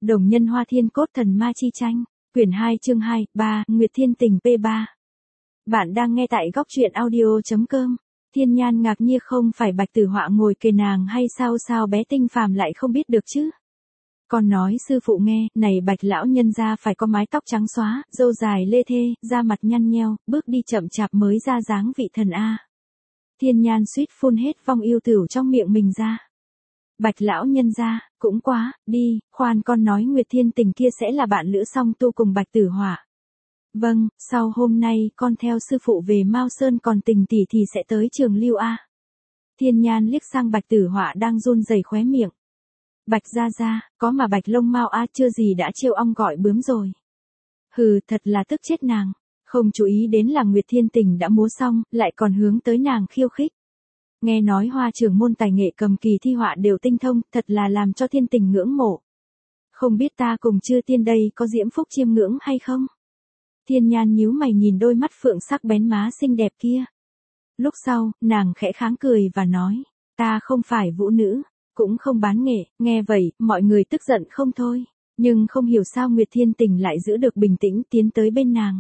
Đồng nhân Hoa Thiên Cốt Thần Ma Chi Tranh, quyển 2 chương 2, 3, Nguyệt Thiên Tình P3. Bạn đang nghe tại góc truyện audio.com. Thiên Nhan ngạc nhiên, không phải Bạch Tử Họa ngồi kề nàng hay sao bé Tinh Phàm lại không biết được chứ? Còn nói sư phụ nghe, này Bạch lão nhân gia phải có mái tóc trắng xóa, râu dài lê thê, da mặt nhăn nheo, bước đi chậm chạp mới ra dáng vị thần a. Thiên Nhan suýt phun hết vong yêu tửu trong miệng mình ra. Bạch lão nhân gia, cũng quá, đi, khoan, con nói Nguyệt Thiên Tình kia sẽ là bạn lữ song tu cùng Bạch Tử Họa. Vâng, sau hôm nay con theo sư phụ về Mao Sơn, còn Tình tỷ thì sẽ tới Trường Lưu a. Thiên Nhan liếc sang Bạch Tử Họa đang run rẩy khóe miệng. Bạch gia gia, có mà Bạch Lông Mao a, chưa gì đã trêu ong gọi bướm rồi. Hừ, thật là tức chết nàng, không chú ý đến là Nguyệt Thiên Tình đã múa xong, lại còn hướng tới nàng khiêu khích. Nghe nói Hoa trưởng môn tài nghệ cầm kỳ thi họa đều tinh thông, thật là làm cho Thiên Tình ngưỡng mộ. Không biết ta cùng Chư Tiên đây có diễm phúc chiêm ngưỡng hay không? Thiên Nhan nhíu mày nhìn đôi mắt phượng sắc bén má xinh đẹp kia. Lúc sau, nàng khẽ kháng cười và nói, ta không phải vũ nữ, cũng không bán nghệ. Nghe vậy, mọi người tức giận không thôi, nhưng không hiểu sao Nguyệt Thiên Tình lại giữ được bình tĩnh tiến tới bên nàng.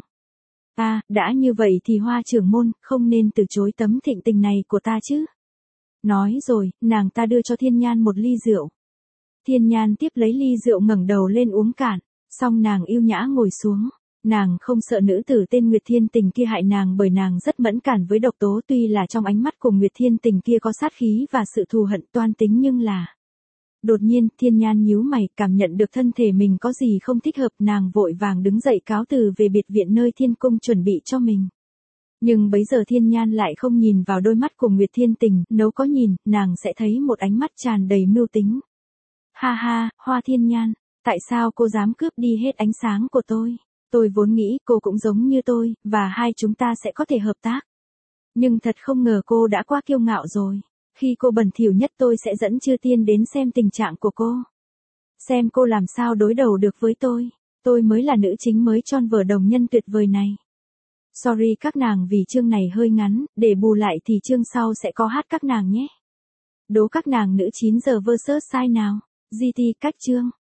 Đã như vậy thì Hoa trưởng môn không nên từ chối tấm thịnh tình này của ta chứ. Nói rồi, nàng ta đưa cho Thiên Nhan một ly rượu. Thiên Nhan tiếp lấy ly rượu ngẩng đầu lên uống cạn, xong nàng yêu nhã ngồi xuống. Nàng không sợ nữ tử tên Nguyệt Thiên Tình kia hại nàng, bởi nàng rất mẫn cản với độc tố, tuy là trong ánh mắt của Nguyệt Thiên Tình kia có sát khí và sự thù hận toan tính, nhưng là... Đột nhiên, Thiên Nhan nhíu mày, cảm nhận được thân thể mình có gì không thích hợp, nàng vội vàng đứng dậy cáo từ về biệt viện nơi Thiên Cung chuẩn bị cho mình. Nhưng bấy giờ Thiên Nhan lại không nhìn vào đôi mắt của Nguyệt Thiên Tình, nếu có nhìn, nàng sẽ thấy một ánh mắt tràn đầy mưu tính. Ha ha, Hoa Thiên Nhan, tại sao cô dám cướp đi hết ánh sáng của tôi? Tôi vốn nghĩ cô cũng giống như tôi, và hai chúng ta sẽ có thể hợp tác. Nhưng thật không ngờ cô đã quá kiêu ngạo rồi. Khi cô bẩn thỉu nhất tôi sẽ dẫn Chư Tiên đến xem tình trạng của cô. Xem cô làm sao đối đầu được với tôi. Tôi mới là nữ chính mới tròn vở đồng nhân tuyệt vời này. Sorry các nàng vì chương này hơi ngắn, để bù lại thì chương sau sẽ có hát các nàng nhé. Đố các nàng nữ 9 giờ vs sai nào. GT cách chương.